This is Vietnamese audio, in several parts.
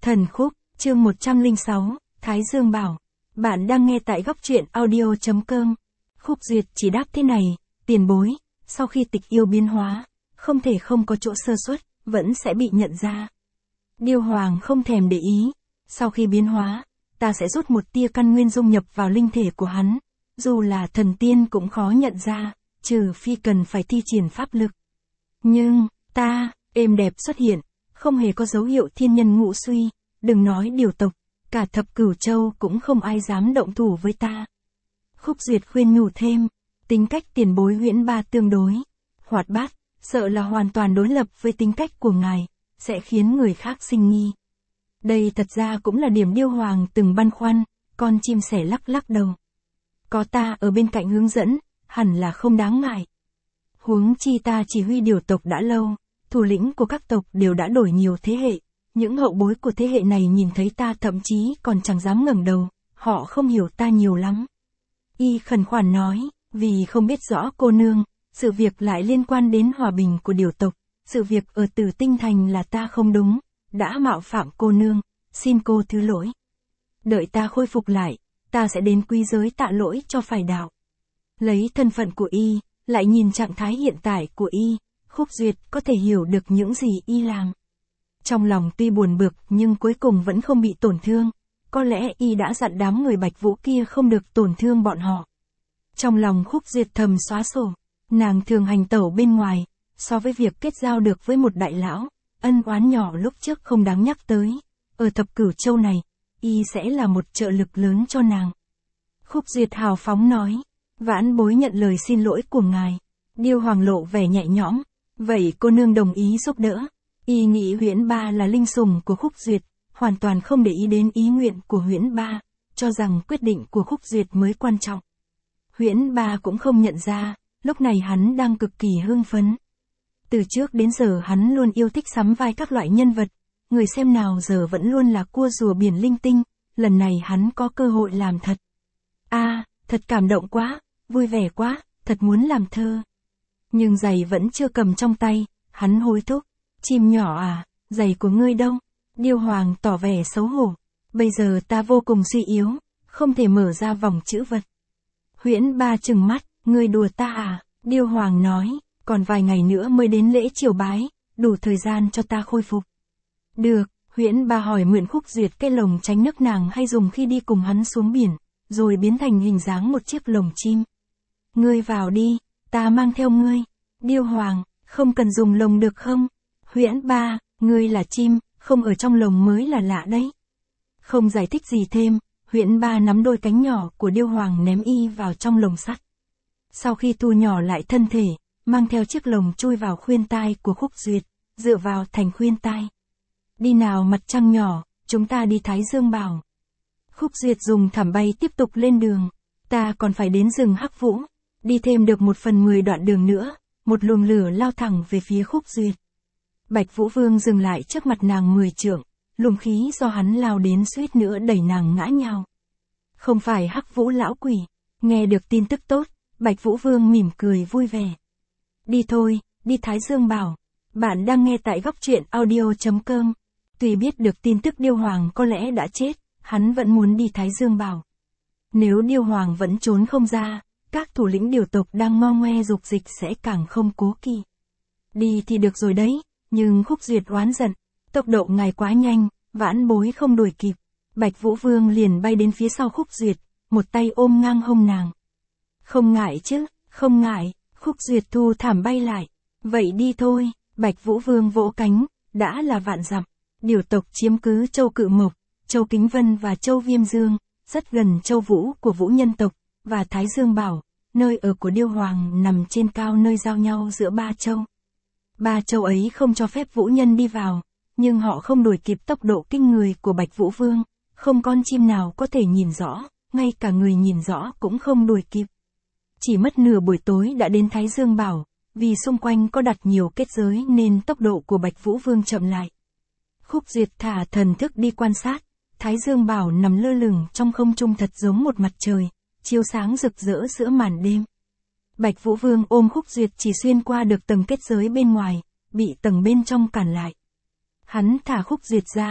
Thần khúc, chương 106, Thái Dương bảo. Bạn đang nghe tại góc truyện audio.com. Khúc Duyệt chỉ đáp thế này, tiền bối, sau khi tịch yêu biến hóa, không thể không có chỗ sơ suất, vẫn sẽ bị nhận ra. Điêu Hoàng không thèm để ý, sau khi biến hóa, ta sẽ rút một tia căn nguyên dung nhập vào linh thể của hắn, dù là thần tiên cũng khó nhận ra, trừ phi cần phải thi triển pháp lực. Nhưng, ta, êm đẹp xuất hiện, không hề có dấu hiệu thiên nhân ngũ suy, đừng nói điều tộc, cả thập cửu châu cũng không ai dám động thủ với ta. Khúc Duyệt khuyên nhủ thêm, tính cách tiền bối Huyễn Ba tương đối hoạt bát, sợ là hoàn toàn đối lập với tính cách của ngài, sẽ khiến người khác sinh nghi. Đây thật ra cũng là điểm Điêu Hoàng từng băn khoăn, con chim sẻ lắc lắc đầu. Có ta ở bên cạnh hướng dẫn, hẳn là không đáng ngại. Huống chi ta chỉ huy điều tộc đã lâu, thủ lĩnh của các tộc đều đã đổi nhiều thế hệ. Những hậu bối của thế hệ này nhìn thấy ta thậm chí còn chẳng dám ngẩng đầu, họ không hiểu ta nhiều lắm. Y khẩn khoản nói, vì không biết rõ cô nương, sự việc lại liên quan đến hòa bình của điều tộc, sự việc ở Tử Tinh Thành là ta không đúng, đã mạo phạm cô nương, xin cô thứ lỗi. Đợi ta khôi phục lại, ta sẽ đến quy giới tạ lỗi cho phải đạo. Lấy thân phận của Y, lại nhìn trạng thái hiện tại của Y, Khúc Duyệt có thể hiểu được những gì Y làm. Trong lòng tuy buồn bực nhưng cuối cùng vẫn không bị tổn thương, có lẽ Y đã dặn đám người Bạch Vũ kia không được tổn thương bọn họ. Trong lòng Khúc Duyệt thầm xóa sổ, nàng thường hành tẩu bên ngoài, so với việc kết giao được với một đại lão, ân oán nhỏ lúc trước không đáng nhắc tới, ở thập cửu châu này, Y sẽ là một trợ lực lớn cho nàng. Khúc Duyệt hào phóng nói, vãn bối nhận lời xin lỗi của ngài. Điêu Hoàng lộ vẻ nhẹ nhõm, vậy cô nương đồng ý giúp đỡ. Y nghĩ Huyễn Ba là linh sủng của Khúc Duyệt, hoàn toàn không để ý đến ý nguyện của Huyễn Ba, cho rằng quyết định của Khúc Duyệt mới quan trọng. Huyễn Ba cũng không nhận ra, lúc này hắn đang cực kỳ hưng phấn. Từ trước đến giờ hắn luôn yêu thích sắm vai các loại nhân vật, người xem nào giờ vẫn luôn là cua rùa biển linh tinh, lần này hắn có cơ hội làm thật. Thật cảm động quá, vui vẻ quá, thật muốn làm thơ. Nhưng giày vẫn chưa cầm trong tay, hắn hối thúc. Chim nhỏ à, giày của ngươi đâu? Điêu Hoàng tỏ vẻ xấu hổ. Bây giờ ta vô cùng suy yếu, không thể mở ra vòng chữ vật. Huyễn Ba trừng mắt, ngươi đùa ta à? Điêu Hoàng nói, còn vài ngày nữa mới đến lễ triều bái, đủ thời gian cho ta khôi phục. Được, Huyễn Ba hỏi mượn Khúc Duyệt cái lồng tránh nước nàng hay dùng khi đi cùng hắn xuống biển, rồi biến thành hình dáng một chiếc lồng chim. Ngươi vào đi, ta mang theo ngươi. Điêu Hoàng, không cần dùng lồng được không? Huyễn Ba, ngươi là chim, không ở trong lồng mới là lạ đấy. Không giải thích gì thêm, Huyễn Ba nắm đôi cánh nhỏ của Điêu Hoàng ném Y vào trong lồng sắt. Sau khi thu nhỏ lại thân thể, mang theo chiếc lồng chui vào khuyên tai của Khúc Duyệt, dựa vào thành khuyên tai. Đi nào mặt trăng nhỏ, chúng ta đi Thái Dương bảo. Khúc Duyệt dùng thảm bay tiếp tục lên đường, ta còn phải đến rừng Hắc Vũ, đi thêm được 1/10 đoạn đường nữa, một luồng lửa lao thẳng về phía Khúc Duyệt. Bạch Vũ Vương dừng lại trước mặt nàng 10 trượng, luồng khí do hắn lao đến suýt nữa đẩy nàng ngã nhào. Không phải Hắc Vũ lão quỷ, nghe được tin tức tốt, Bạch Vũ Vương mỉm cười vui vẻ. Đi thôi, đi Thái Dương bảo. Bạn đang nghe tại góc truyện audio.com. Tuy biết được tin tức Điêu Hoàng có lẽ đã chết, hắn vẫn muốn đi Thái Dương bảo. Nếu Điêu Hoàng vẫn trốn không ra, các thủ lĩnh điều tộc đang ngo ngoe dục dịch sẽ càng không cố kỵ. Đi thì được rồi đấy, nhưng Khúc Duyệt oán giận, tốc độ ngài quá nhanh, vãn bối không đuổi kịp. Bạch Vũ Vương liền bay đến phía sau Khúc Duyệt, một tay ôm ngang hông nàng. Không ngại chứ, không ngại, Khúc Duyệt thu thảm bay lại. Vậy đi thôi, Bạch Vũ Vương vỗ cánh, đã là vạn dặm. Điều tộc chiếm cứ Châu Cự Mộc, Châu Kính Vân và Châu Viêm Dương, rất gần Châu Vũ của Vũ nhân tộc, và Thái Dương bảo, nơi ở của Điêu Hoàng nằm trên cao nơi giao nhau giữa ba châu. Ba châu ấy không cho phép Vũ nhân đi vào, nhưng họ không đuổi kịp tốc độ kinh người của Bạch Vũ Vương, không con chim nào có thể nhìn rõ, ngay cả người nhìn rõ cũng không đuổi kịp. Chỉ mất nửa buổi tối đã đến Thái Dương bảo, vì xung quanh có đặt nhiều kết giới nên tốc độ của Bạch Vũ Vương chậm lại. Khúc Duyệt thả thần thức đi quan sát, Thái Dương bảo nằm lơ lửng trong không trung thật giống một mặt trời, chiếu sáng rực rỡ giữa màn đêm. Bạch Vũ Vương ôm Khúc Duyệt chỉ xuyên qua được tầng kết giới bên ngoài, bị tầng bên trong cản lại. Hắn thả Khúc Duyệt ra,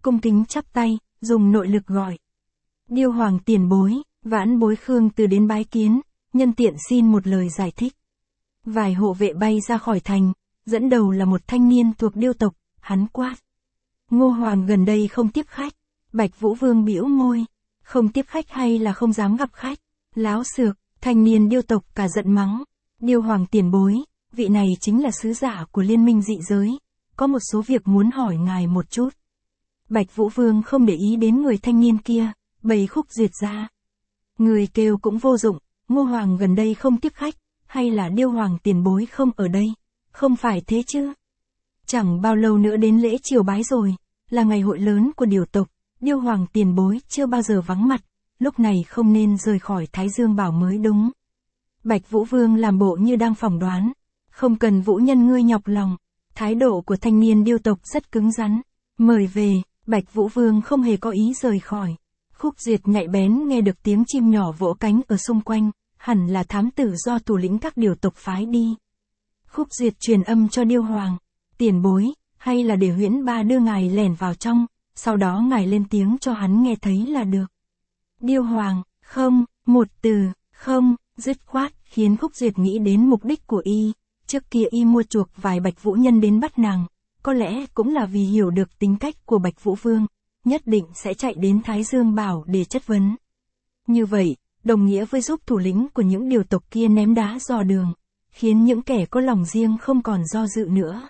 cung kính chắp tay, dùng nội lực gọi. Điêu hoàng tiền bối, vãn bối Khương Từ đến bái kiến, nhân tiện xin một lời giải thích. Vài hộ vệ bay ra khỏi thành, dẫn đầu là một thanh niên thuộc điêu tộc, hắn quát. Ngô hoàng gần đây không tiếp khách. Bạch Vũ Vương bĩu môi, không tiếp khách hay là không dám gặp khách? Láo xược, thanh niên điêu tộc cả giận mắng. Điêu hoàng tiền bối, vị này chính là sứ giả của liên minh dị giới, có một số việc muốn hỏi ngài một chút. Bạch Vũ Vương không để ý đến người thanh niên kia, bày Khúc Duyệt ra. Người kêu cũng vô dụng, Ngô hoàng gần đây không tiếp khách, hay là điêu hoàng tiền bối không ở đây? Không phải thế chứ? Chẳng bao lâu nữa đến lễ triều bái rồi, là ngày hội lớn của điểu tộc, điêu hoàng tiền bối chưa bao giờ vắng mặt, lúc này không nên rời khỏi Thái Dương Bảo mới đúng. Bạch Vũ Vương làm bộ như đang phỏng đoán, không cần Vũ nhân ngươi nhọc lòng, thái độ của thanh niên điêu tộc rất cứng rắn, mời về, Bạch Vũ Vương không hề có ý rời khỏi. Khúc Duyệt nhạy bén nghe được tiếng chim nhỏ vỗ cánh ở xung quanh, hẳn là thám tử do thủ lĩnh các điểu tộc phái đi. Khúc Duyệt truyền âm cho điêu hoàng, tiền bối, hay là để Huyễn Ba đưa ngài lẻn vào trong, sau đó ngài lên tiếng cho hắn nghe thấy là được. Điêu hoàng, không, một từ, không, dứt khoát, khiến Khúc Duyệt nghĩ đến mục đích của y. Trước kia y mua chuộc vài Bạch Vũ nhân đến bắt nàng, có lẽ cũng là vì hiểu được tính cách của Bạch Vũ Vương, nhất định sẽ chạy đến Thái Dương Bảo để chất vấn. Như vậy, đồng nghĩa với giúp thủ lĩnh của những điều tộc kia ném đá dò đường, khiến những kẻ có lòng riêng không còn do dự nữa.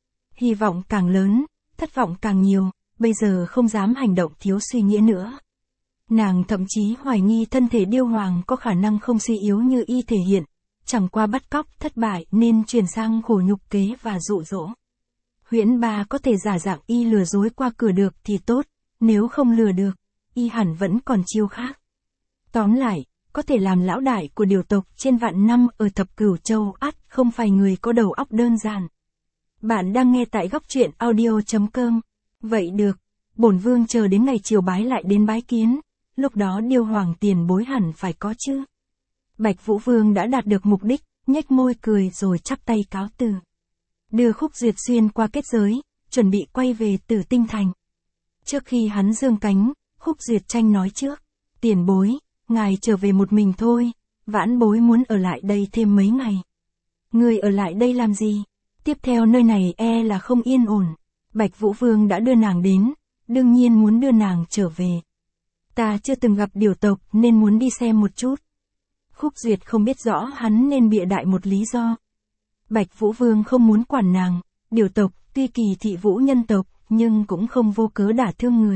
Hy vọng càng lớn, thất vọng càng nhiều, bây giờ không dám hành động thiếu suy nghĩa nữa. Nàng thậm chí hoài nghi thân thể điêu hoàng có khả năng không suy yếu như y thể hiện, chẳng qua bắt cóc thất bại nên chuyển sang khổ nhục kế và dụ dỗ. Huyễn Ba có thể giả dạng y lừa dối qua cửa được thì tốt, nếu không lừa được, y hẳn vẫn còn chiêu khác. Tóm lại, có thể làm lão đại của điều tộc trên vạn năm ở Thập Cửu Châu ắt không phải người có đầu óc đơn giản. Bạn đang nghe tại góc truyện audio.com. Vậy được, bổn vương chờ đến ngày triều bái lại đến bái kiến, lúc đó điêu hoàng tiền bối hẳn phải có chứ. Bạch Vũ Vương đã đạt được mục đích, nhếch môi cười rồi chắp tay cáo từ. Đưa Khúc Duyệt xuyên qua kết giới, chuẩn bị quay về Tử Tinh Thành. Trước khi hắn giương cánh, Khúc Duyệt tranh nói trước. Tiền bối, ngài trở về một mình thôi, vãn bối muốn ở lại đây thêm mấy ngày. Người ở lại đây làm gì? Tiếp theo nơi này e là không yên ổn. Bạch Vũ Vương đã đưa nàng đến, đương nhiên muốn đưa nàng trở về. Ta chưa từng gặp điều tộc nên muốn đi xem một chút. Khúc Duyệt không biết rõ hắn nên bịa đại một lý do. Bạch Vũ Vương không muốn quản nàng, điều tộc tuy kỳ thị Vũ nhân tộc nhưng cũng không vô cớ đả thương người.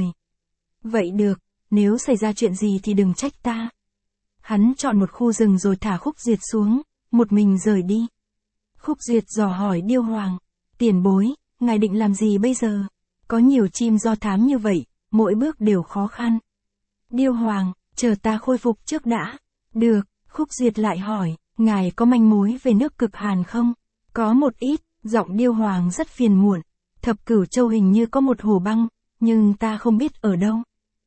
Vậy được, nếu xảy ra chuyện gì thì đừng trách ta. Hắn chọn một khu rừng rồi thả Khúc Duyệt xuống, một mình rời đi. Khúc Duyệt dò hỏi điêu hoàng, tiền bối, ngài định làm gì bây giờ? Có nhiều chim do thám như vậy, mỗi bước đều khó khăn. Điêu hoàng, chờ ta khôi phục trước đã. Được, Khúc Duyệt lại hỏi, ngài có manh mối về nước Cực Hàn không? Có một ít, giọng điêu hoàng rất phiền muộn. Thập Cửu Châu hình như có một hồ băng, nhưng ta không biết ở đâu.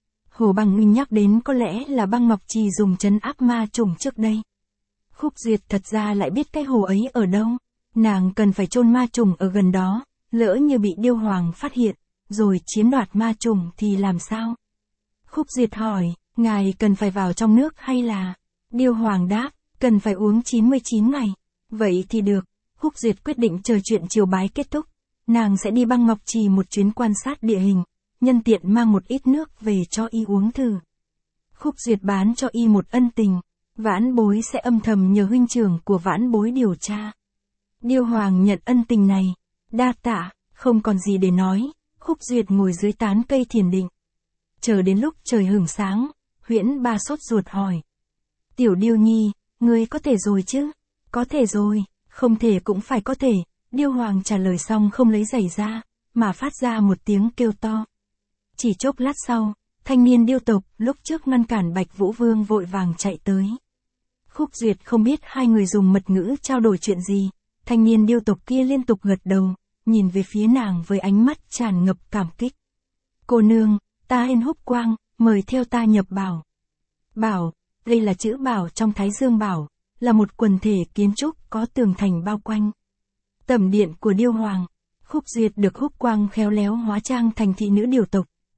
Hồ băng huynh nhắc đến có lẽ là băng Ngọc Trì dùng trấn áp ma trùng trước đây. Khúc Duyệt thật ra lại biết cái hồ ấy ở đâu. Nàng cần phải chôn ma trùng ở gần đó, lỡ như bị điêu hoàng phát hiện, rồi chiếm đoạt ma trùng thì làm sao? Khúc Duyệt hỏi, ngài cần phải vào trong nước hay là? Điêu hoàng đáp, cần phải uống 99 ngày. Vậy thì được, Khúc Duyệt quyết định chờ chuyện triều bái kết thúc. Nàng sẽ đi băng Ngọc Trì một chuyến quan sát địa hình, nhân tiện mang một ít nước về cho y uống thử. Khúc Duyệt bán cho y một ân tình, vãn bối sẽ âm thầm nhờ huynh trưởng của vãn bối điều tra. Điêu hoàng nhận ân tình này, đa tạ, không còn gì để nói, Khúc Duyệt ngồi dưới tán cây thiền định. Chờ đến lúc trời hửng sáng, Huyễn Ba sốt ruột hỏi. Tiểu Điêu Nhi, ngươi có thể rồi chứ? Có thể rồi, không thể cũng phải có thể. Điêu hoàng trả lời xong không lấy giày ra, mà phát ra một tiếng kêu to. Chỉ chốc lát sau, thanh niên điêu tộc lúc trước ngăn cản Bạch Vũ Vương vội vàng chạy tới. Khúc Duyệt không biết hai người dùng mật ngữ trao đổi chuyện gì, thanh niên điêu tộc kia liên tục gật đầu, nhìn về phía nàng với ánh mắt tràn ngập cảm kích. Cô nương, ta tên Húc Quang, mời theo ta nhập bảo. Bảo, đây là chữ bảo trong Thái Dương Bảo, là một quần thể kiến trúc có tường thành bao quanh. Tẩm điện của điêu hoàng. Khúc Duyệt được Húc Quang khéo léo hóa trang thành thị nữ điều tộc,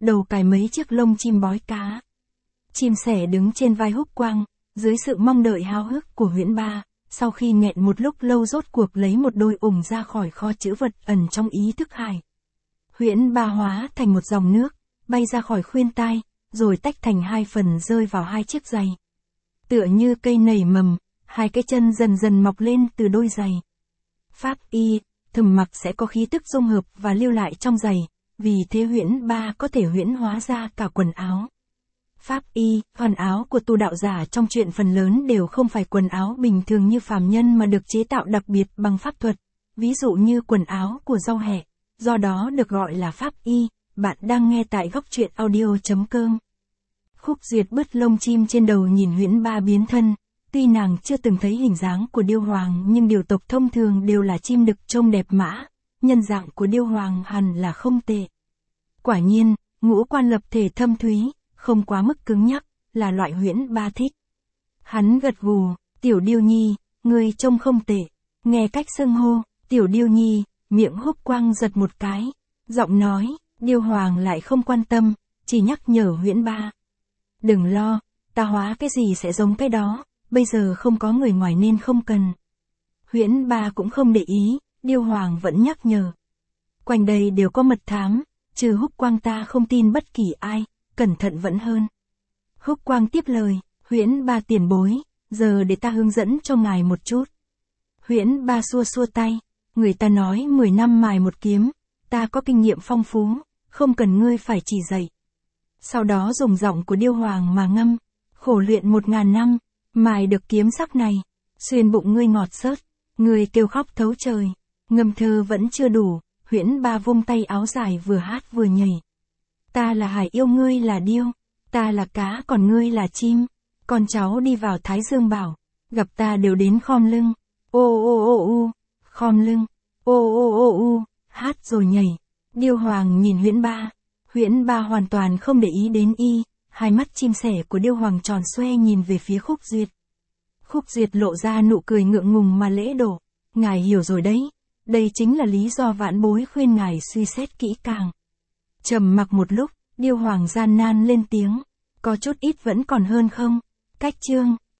đầu cài mấy chiếc lông chim bói cá. Chim sẻ đứng trên vai Húc Quang, dưới sự mong đợi háo hức của Huyễn Ba, sau khi nghẹn một lúc lâu rốt cuộc lấy một đôi ủng ra khỏi kho trữ vật ẩn trong ý thức hải. Huyễn Ba hóa thành một dòng nước, bay ra khỏi khuyên tai, rồi tách thành hai phần rơi vào hai chiếc giày. Tựa như cây nảy mầm, hai cái chân dần dần mọc lên từ đôi giày. Pháp y, thầm mặc sẽ có khí tức dung hợp và lưu lại trong giày, vì thế Huyễn Ba có thể huyễn hóa ra cả quần áo. Pháp y, quần áo của tu đạo giả trong truyện phần lớn đều không phải quần áo bình thường như phàm nhân mà được chế tạo đặc biệt bằng pháp thuật, ví dụ như quần áo của rau hẹ, do đó được gọi là pháp y. Bạn đang nghe tại góc truyện audio.com. Khúc Duyệt bứt lông chim trên đầu nhìn Huyễn Ba biến thân, tuy nàng chưa từng thấy hình dáng của điêu hoàng nhưng điều tộc thông thường đều là chim đực trông đẹp mã, nhân dạng của điêu hoàng hẳn là không tệ. Quả nhiên, ngũ quan lập thể thâm thúy, không quá mức cứng nhắc, là loại Huyễn Ba thích. Hắn gật gù, Tiểu Điêu Nhi, ngươi trông không tệ. Nghe cách xưng hô, Tiểu Điêu Nhi, miệng Húc Quang giật một cái, giọng nói, điêu hoàng lại không quan tâm, chỉ nhắc nhở Huyễn Ba. Đừng lo, ta hóa cái gì sẽ giống cái đó, bây giờ không có người ngoài nên không cần. Huyễn Ba cũng không để ý, điêu hoàng vẫn nhắc nhở. Quanh đây đều có mật thám, trừ Húc Quang ta không tin bất kỳ ai, cẩn thận vẫn hơn. Húc Quang tiếp lời, Huyễn Ba tiền bối, giờ để ta hướng dẫn cho ngài một chút. Huyễn Ba xua xua tay, người ta nói 10 năm mài một kiếm, ta có kinh nghiệm phong phú, không cần ngươi phải chỉ dạy. Sau đó dùng giọng của điêu hoàng mà ngâm, khổ luyện 1000 năm, mài được kiếm sắc này, xuyên bụng ngươi ngọt xớt, ngươi kêu khóc thấu trời, ngâm thơ vẫn chưa đủ, Huyễn Ba vung tay áo dài vừa hát vừa nhảy. Ta là hải yêu ngươi là điêu, ta là cá còn ngươi là chim, con cháu đi vào Thái Dương Bảo, gặp ta đều đến khom lưng, ô ô ô u, khom lưng, ô ô ô u, hát rồi nhảy. Điêu hoàng nhìn Huyễn Ba hoàn toàn không để ý đến y, hai mắt chim sẻ của điêu hoàng tròn xoe nhìn về phía Khúc Duyệt. Khúc Duyệt lộ ra nụ cười ngượng ngùng mà lễ đổ, ngài hiểu rồi đấy, đây chính là lý do vãn bối khuyên ngài suy xét kỹ càng. Trầm mặc một lúc, điêu hoàng gian nan lên tiếng, có chút ít vẫn còn hơn không? Cách chương